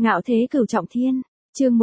Ngạo thế cửu trọng thiên, chương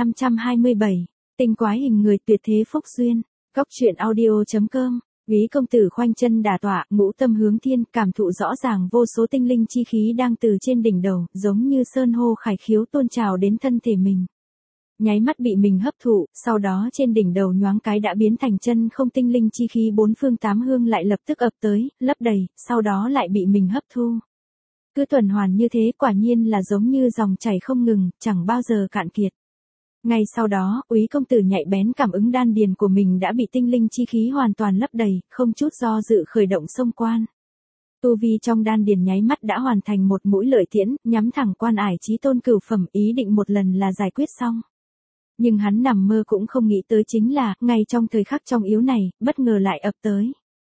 1527, tinh quái hình người tuyệt thế phúc duyên, góc truyện audio.com, Úy công tử khoanh chân đả tọa, ngũ tâm hướng thiên, cảm thụ rõ ràng vô số tinh linh chi khí đang từ trên đỉnh đầu, giống như sơn hô khải khiếu tôn trào đến thân thể mình. Nháy mắt bị mình hấp thụ, sau đó trên đỉnh đầu nhoáng cái đã biến thành chân không, tinh linh chi khí bốn phương tám hướng lại lập tức ập tới, lấp đầy, sau đó lại bị mình hấp thu. Cứ tuần hoàn như thế, quả nhiên là giống như dòng chảy không ngừng, chẳng bao giờ cạn kiệt. Ngay sau đó, Úy công tử nhạy bén cảm ứng đan điền của mình đã bị tinh linh chi khí hoàn toàn lấp đầy, không chút do dự khởi động xông quan. Tu vi trong đan điền nháy mắt đã hoàn thành một mũi lợi tiễn, nhắm thẳng quan ải chí tôn cửu phẩm, ý định một lần là giải quyết xong. Nhưng hắn nằm mơ cũng không nghĩ tới chính là, ngay trong thời khắc trong yếu này, bất ngờ lại ập tới.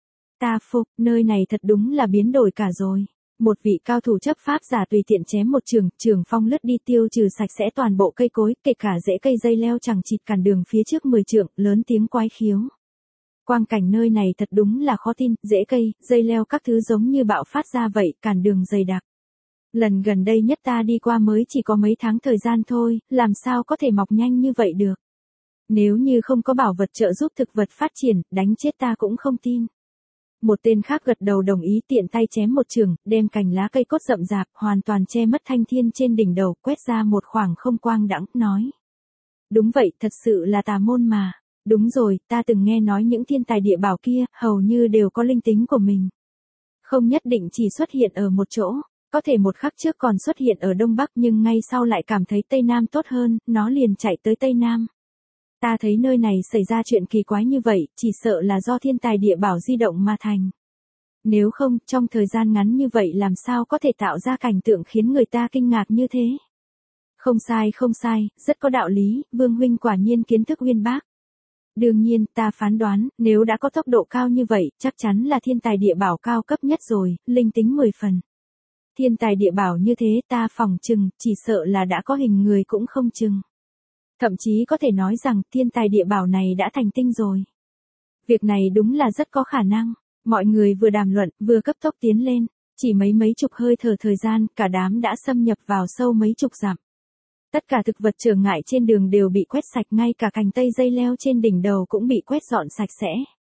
Ta phục, nơi này thật đúng là biến đổi cả rồi. Một vị cao thủ chấp pháp giả tùy tiện chém một trường phong lướt đi, tiêu trừ sạch sẽ toàn bộ cây cối, kể cả rễ cây dây leo chẳng chịt cản đường phía trước 10 trượng, lớn tiếng quái khiếu. Quang cảnh nơi này thật đúng là khó tin, rễ cây, dây leo các thứ giống như bạo phát ra vậy, cản đường dày đặc. Lần gần đây nhất ta đi qua mới chỉ có mấy tháng thời gian thôi, làm sao có thể mọc nhanh như vậy được. Nếu như không có bảo vật trợ giúp thực vật phát triển, đánh chết ta cũng không tin. Một tên khác gật đầu đồng ý, tiện tay chém một trường, đem cành lá cây cốt rậm rạp, hoàn toàn che mất thanh thiên trên đỉnh đầu, quét ra một khoảng không quang đãng, nói. Đúng vậy, thật sự là tà môn mà. Đúng rồi, ta từng nghe nói những thiên tài địa bảo kia, hầu như đều có linh tính của mình. Không nhất định chỉ xuất hiện ở một chỗ, có thể một khắc trước còn xuất hiện ở Đông Bắc nhưng ngay sau lại cảm thấy Tây Nam tốt hơn, nó liền chạy tới Tây Nam. Ta thấy nơi này xảy ra chuyện kỳ quái như vậy, chỉ sợ là do thiên tài địa bảo di động mà thành. Nếu không, trong thời gian ngắn như vậy làm sao có thể tạo ra cảnh tượng khiến người ta kinh ngạc như thế. Không sai, rất có đạo lý, Vương huynh quả nhiên kiến thức uyên bác. Đương nhiên, ta phán đoán, nếu đã có tốc độ cao như vậy, chắc chắn là thiên tài địa bảo cao cấp nhất rồi, linh tính 10 phần. Thiên tài địa bảo như thế ta phỏng chừng, chỉ sợ là đã có hình người cũng không chừng. Thậm chí có thể nói rằng thiên tài địa bảo này đã thành tinh rồi. Việc này đúng là rất có khả năng. Mọi người vừa đàm luận, vừa cấp tốc tiến lên. Chỉ mấy chục hơi thở thời gian, cả đám đã xâm nhập vào sâu mấy chục dặm. Tất cả thực vật trở ngại trên đường đều bị quét sạch, ngay cả cành tây dây leo trên đỉnh đầu cũng bị quét dọn sạch sẽ.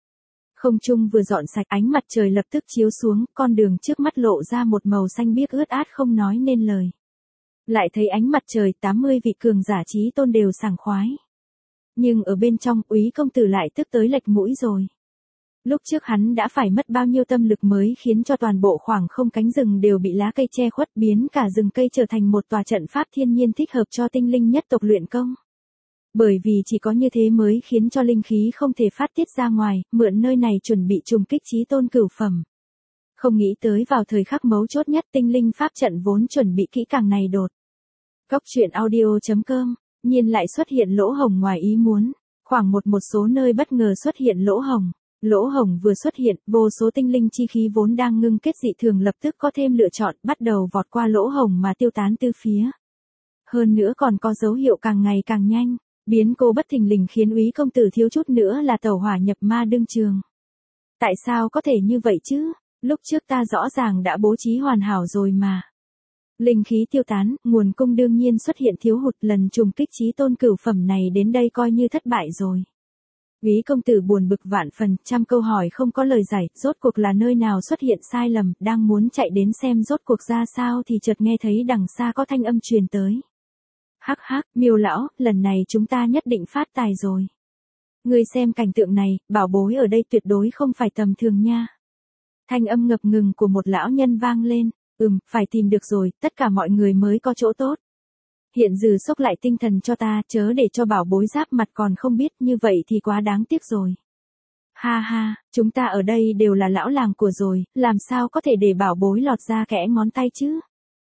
Không trung vừa dọn sạch, ánh mặt trời lập tức chiếu xuống, con đường trước mắt lộ ra một màu xanh biếc ướt át không nói nên lời. Lại thấy ánh mặt trời, 80 vị cường giả chí tôn đều sảng khoái. Nhưng ở bên trong, Úy công tử lại tức tới lệch mũi rồi. Lúc trước hắn đã phải mất bao nhiêu tâm lực mới khiến cho toàn bộ khoảng không cánh rừng đều bị lá cây che khuất, biến cả rừng cây trở thành một tòa trận pháp thiên nhiên thích hợp cho tinh linh nhất tộc luyện công. Bởi vì chỉ có như thế mới khiến cho linh khí không thể phát tiết ra ngoài, mượn nơi này chuẩn bị trùng kích chí tôn cửu phẩm. Không nghĩ tới vào thời khắc mấu chốt nhất, tinh linh pháp trận vốn chuẩn bị kỹ càng này đột. Góc truyện audio.com, nhiên lại xuất hiện lỗ hổng ngoài ý muốn. Khoảng một số nơi bất ngờ xuất hiện lỗ hổng. Lỗ hổng vừa xuất hiện, vô số tinh linh chi khí vốn đang ngưng kết dị thường lập tức có thêm lựa chọn, bắt đầu vọt qua lỗ hổng mà tiêu tán từ phía. Hơn nữa còn có dấu hiệu càng ngày càng nhanh. Biến cố bất thình lình khiến Úy công tử thiếu chút nữa là tẩu hỏa nhập ma đương trường. Tại sao có thể như vậy chứ? Lúc trước ta rõ ràng đã bố trí hoàn hảo rồi mà. Linh khí tiêu tán, nguồn cung đương nhiên xuất hiện thiếu hụt, lần trùng kích chí tôn cửu phẩm này đến đây coi như thất bại rồi. Úy công tử buồn bực vạn phần, trăm câu hỏi không có lời giải, rốt cuộc là nơi nào xuất hiện sai lầm, đang muốn chạy đến xem rốt cuộc ra sao thì chợt nghe thấy đằng xa có thanh âm truyền tới. Hắc hắc, Miêu lão, lần này chúng ta nhất định phát tài rồi. Ngươi xem cảnh tượng này, bảo bối ở đây tuyệt đối không phải tầm thường nha. Thanh âm ngập ngừng của một lão nhân vang lên, phải tìm được rồi, tất cả mọi người mới có chỗ tốt. Hiện giờ xốc lại tinh thần cho ta, chớ để cho bảo bối giáp mặt còn không biết, như vậy thì quá đáng tiếc rồi. Ha ha, chúng ta ở đây đều là lão làng của rồi, làm sao có thể để bảo bối lọt ra kẽ ngón tay chứ?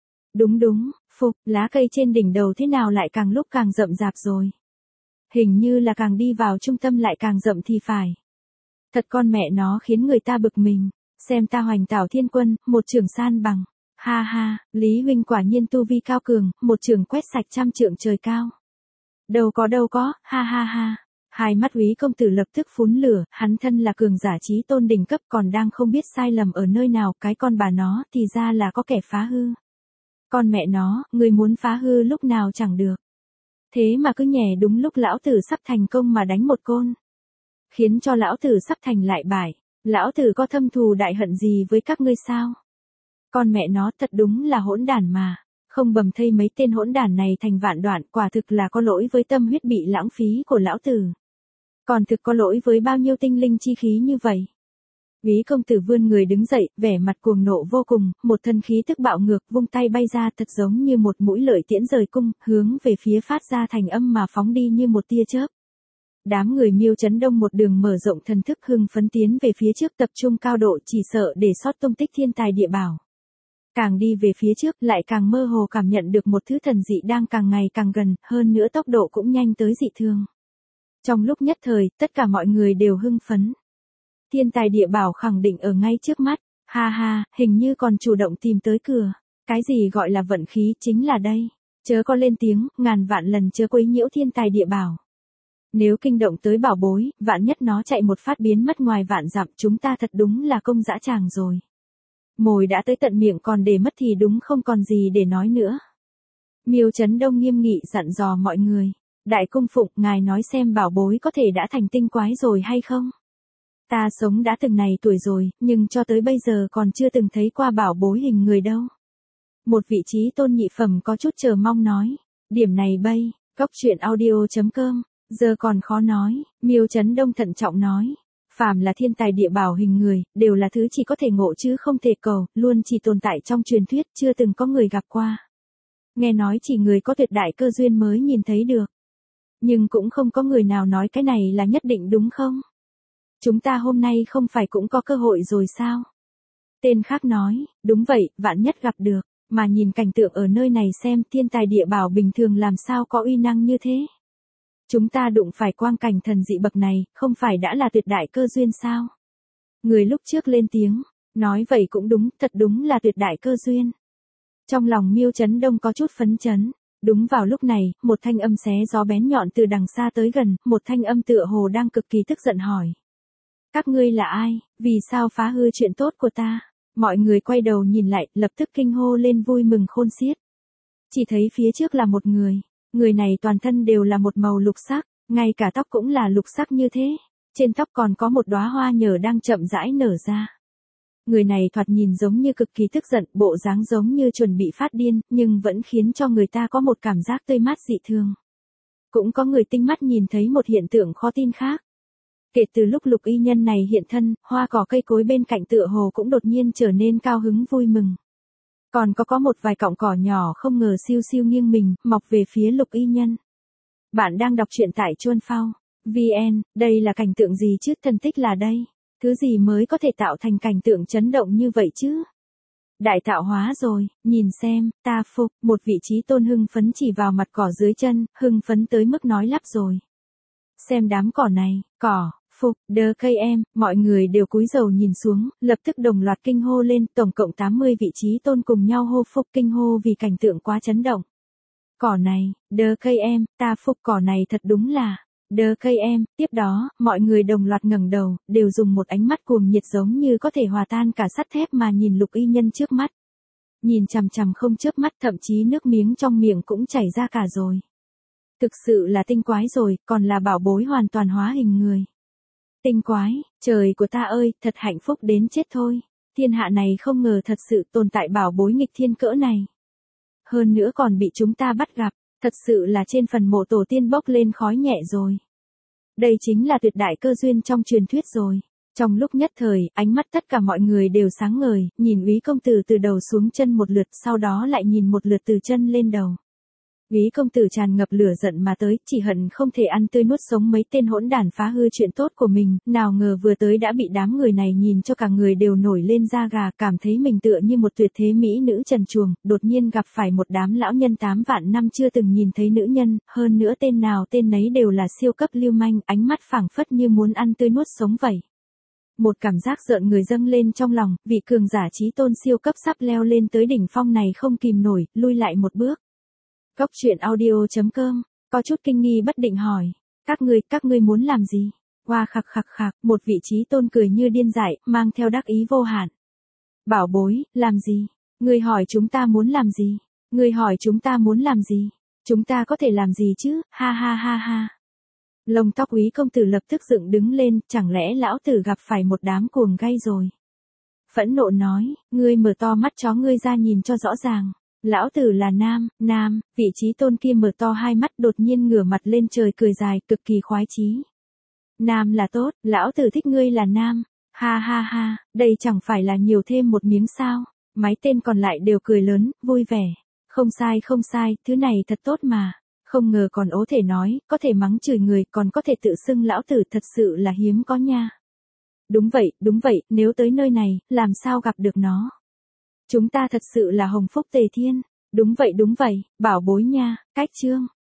Đúng, phục, lá cây trên đỉnh đầu thế nào lại càng lúc càng rậm rạp rồi. Hình như là càng đi vào trung tâm lại càng rậm thì phải. Thật con mẹ nó khiến người ta bực mình, xem ta Hoành Tảo Thiên Quân, một trường san bằng. Ha ha, Lý huynh quả nhiên tu vi cao cường, một trường quét sạch 100 trượng trời cao. Đâu có, ha ha ha. Hai mắt Úy công tử lập tức phún lửa, hắn thân là cường giả chí tôn đỉnh cấp còn đang không biết sai lầm ở nơi nào, cái con bà nó thì ra là có kẻ phá hư. Con mẹ nó, người muốn phá hư lúc nào chẳng được. Thế mà cứ nhè đúng lúc lão tử sắp thành công mà đánh một côn. Khiến cho lão tử sắp thành lại bại. Lão tử có thâm thù đại hận gì với các ngươi sao? Con mẹ nó thật đúng là hỗn đản mà. Không bầm thây mấy tên hỗn đản này thành vạn đoạn, quả thực là có lỗi với tâm huyết bị lãng phí của lão tử. Còn thực có lỗi với bao nhiêu tinh linh chi khí như vậy. Úy công tử vươn người đứng dậy, vẻ mặt cuồng nộ vô cùng, một thân khí tức bạo ngược, vung tay bay ra thật giống như một mũi lợi tiễn rời cung, hướng về phía phát ra thành âm mà phóng đi như một tia chớp. Đám người Miêu Chấn Đông một đường mở rộng thần thức hưng phấn tiến về phía trước, tập trung cao độ, chỉ sợ để sót tung tích thiên tài địa bảo. Càng đi về phía trước lại càng mơ hồ cảm nhận được một thứ thần dị đang càng ngày càng gần, hơn nữa tốc độ cũng nhanh tới dị thường. Trong lúc nhất thời, tất cả mọi người đều hưng phấn. Thiên tài địa bảo khẳng định ở ngay trước mắt, ha ha, hình như còn chủ động tìm tới cửa. Cái gì gọi là vận khí chính là đây. Chớ có lên tiếng, ngàn vạn lần chớ quấy nhiễu thiên tài địa bảo. Nếu kinh động tới bảo bối, vạn nhất nó chạy một phát biến mất ngoài vạn dặm, chúng ta thật đúng là công dã tràng rồi. Mồi đã tới tận miệng còn để mất thì đúng không còn gì để nói nữa. Miêu Chấn Đông nghiêm nghị dặn dò mọi người. Đại cung phụng, ngài nói xem bảo bối có thể đã thành tinh quái rồi hay không? Ta sống đã từng này tuổi rồi, nhưng cho tới bây giờ còn chưa từng thấy qua bảo bối hình người đâu. Một vị trí tôn nhị phẩm có chút chờ mong nói. Điểm này bây, góc truyện audio.com, giờ còn khó nói, Miêu Chấn Đông thận trọng nói. Phàm là thiên tài địa bảo hình người, đều là thứ chỉ có thể ngộ chứ không thể cầu, luôn chỉ tồn tại trong truyền thuyết, chưa từng có người gặp qua. Nghe nói chỉ người có tuyệt đại cơ duyên mới nhìn thấy được. Nhưng cũng không có người nào nói cái này là nhất định đúng không? Chúng ta hôm nay không phải cũng có cơ hội rồi sao? Tên khác nói, đúng vậy, vạn nhất gặp được, mà nhìn cảnh tượng ở nơi này xem thiên tài địa bảo bình thường làm sao có uy năng như thế. Chúng ta đụng phải quang cảnh thần dị bậc này, không phải đã là tuyệt đại cơ duyên sao? Người lúc trước lên tiếng, nói vậy cũng đúng, thật đúng là tuyệt đại cơ duyên. Trong lòng Miêu Chấn Đông có chút phấn chấn. Đúng vào lúc này, một thanh âm xé gió bén nhọn từ đằng xa tới gần, một thanh âm tựa hồ đang cực kỳ tức giận hỏi. Các ngươi là ai, vì sao phá hư chuyện tốt của ta? Mọi người quay đầu nhìn lại, lập tức kinh hô lên vui mừng khôn xiết. Chỉ thấy phía trước là một người. Người này toàn thân đều là một màu lục sắc, ngay cả tóc cũng là lục sắc như thế. Trên tóc còn có một đóa hoa nhờ đang chậm rãi nở ra. Người này thoạt nhìn giống như cực kỳ tức giận, bộ dáng giống như chuẩn bị phát điên, nhưng vẫn khiến cho người ta có một cảm giác tươi mát dị thường. Cũng có người tinh mắt nhìn thấy một hiện tượng khó tin khác. Kể từ lúc lục y nhân này hiện thân, hoa cỏ cây cối bên cạnh tựa hồ cũng đột nhiên trở nên cao hứng vui mừng. Còn có một vài cọng cỏ nhỏ không ngờ siêu siêu nghiêng mình, mọc về phía lục y nhân. Bạn đang đọc truyện tại Chuan Phao VN, đây là cảnh tượng gì chứ, thần tích là đây. Thứ gì mới có thể tạo thành cảnh tượng chấn động như vậy chứ? Đại tạo hóa rồi, nhìn xem, ta phục, một vị trí tôn hưng phấn chỉ vào mặt cỏ dưới chân, hưng phấn tới mức nói lắp rồi. Xem đám cỏ này, cỏ, phục, đơ cây em, mọi người đều cúi đầu nhìn xuống, lập tức đồng loạt kinh hô lên, tổng cộng 80 vị trí tôn cùng nhau hô phục kinh hô vì cảnh tượng quá chấn động. Cỏ này, đơ cây em, ta phục cỏ này thật đúng là, đơ cây em, tiếp đó, mọi người đồng loạt ngẩng đầu, đều dùng một ánh mắt cuồng nhiệt giống như có thể hòa tan cả sắt thép mà nhìn lục y nhân trước mắt. Nhìn chằm chằm không chớp mắt, thậm chí nước miếng trong miệng cũng chảy ra cả rồi. Thực sự là tinh quái rồi, còn là bảo bối hoàn toàn hóa hình người. Tinh quái, trời của ta ơi, thật hạnh phúc đến chết thôi. Thiên hạ này không ngờ thật sự tồn tại bảo bối nghịch thiên cỡ này. Hơn nữa còn bị chúng ta bắt gặp, thật sự là trên phần mộ tổ tiên bốc lên khói nhẹ rồi. Đây chính là tuyệt đại cơ duyên trong truyền thuyết rồi. Trong lúc nhất thời, ánh mắt tất cả mọi người đều sáng ngời, nhìn Úy công tử từ đầu xuống chân một lượt, sau đó lại nhìn một lượt từ chân lên đầu. Úy công tử tràn ngập lửa giận mà tới, chỉ hận không thể ăn tươi nuốt sống mấy tên hỗn đản phá hư chuyện tốt của mình, nào ngờ vừa tới đã bị đám người này nhìn cho cả người đều nổi lên da gà, cảm thấy mình tựa như một tuyệt thế mỹ nữ trần truồng, đột nhiên gặp phải một đám lão nhân 8 vạn năm chưa từng nhìn thấy nữ nhân, hơn nữa tên nào tên nấy đều là siêu cấp lưu manh, ánh mắt phảng phất như muốn ăn tươi nuốt sống vậy. Một cảm giác rợn người dâng lên trong lòng, vị cường giả chí tôn siêu cấp sắp leo lên tới đỉnh phong này không kìm nổi, lui lại một bước. Góc truyện audio.com, có chút kinh nghi bất định hỏi, các ngươi muốn làm gì? Hoa khạc khạc khạc, một vị trí tôn cười như điên dại, mang theo đắc ý vô hạn. Bảo bối, làm gì? Ngươi hỏi chúng ta muốn làm gì? Ngươi hỏi chúng ta muốn làm gì? Chúng ta có thể làm gì chứ, ha ha ha ha. Lông tóc Úy công tử lập tức dựng đứng lên, chẳng lẽ lão tử gặp phải một đám cuồng gay rồi. Phẫn nộ nói, ngươi mở to mắt chó ngươi ra nhìn cho rõ ràng. Lão tử là nam, vị trí tôn kia mở to hai mắt đột nhiên ngửa mặt lên trời cười dài, cực kỳ khoái chí. Nam là tốt, lão tử thích ngươi là nam. Ha ha ha, đây chẳng phải là nhiều thêm một miếng sao. Mấy tên còn lại đều cười lớn, vui vẻ. Không sai, thứ này thật tốt mà. Không ngờ còn ố thể nói, có thể mắng chửi người, còn có thể tự xưng lão tử, thật sự là hiếm có nha. Đúng vậy, nếu tới nơi này, làm sao gặp được nó. Chúng ta thật sự là hồng phúc tề thiên. Đúng vậy, bảo bối nha, cách chương.